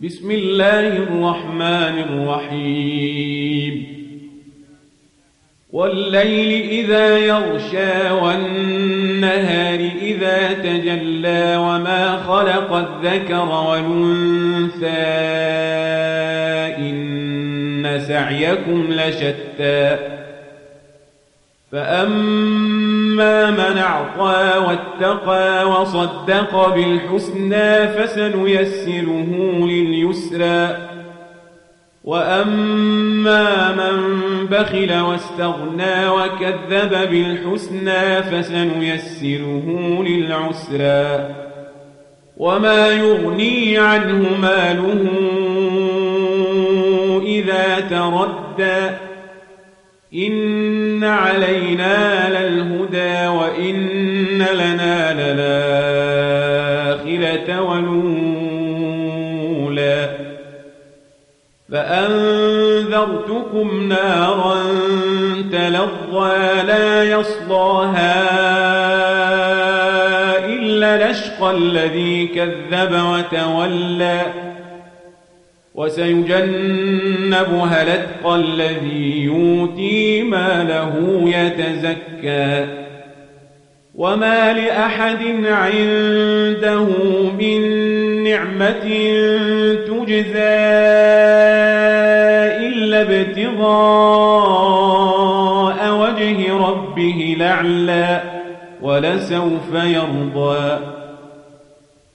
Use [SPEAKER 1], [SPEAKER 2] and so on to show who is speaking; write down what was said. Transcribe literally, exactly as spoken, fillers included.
[SPEAKER 1] بسم الله الرحمن الرحيم والليل إذا يغشى والنهار إذا تجلى وما خلق الذكر والأنثى إن سعيكم لشتى فأما من أعطى واتقى وصدق بالحسنى فسنيسره لليسرى وأما من بخل واستغنى وكذب بالحسنى فسنيسره للعسرى وما يغني عنه ماله إذا تردى إن علينا للهدى وإن لنا للآخرة والأولى فأنذرتكم نارا تلظى لا يصلاها إلا الأشقى الذي كذب وتولى وسيجنبها الأتقى الذي يؤتي ماله يتزكى وما لأحد عنده من نعمة تجزى إلا ابتغاء وجه ربه الأعلى ولسوف يرضى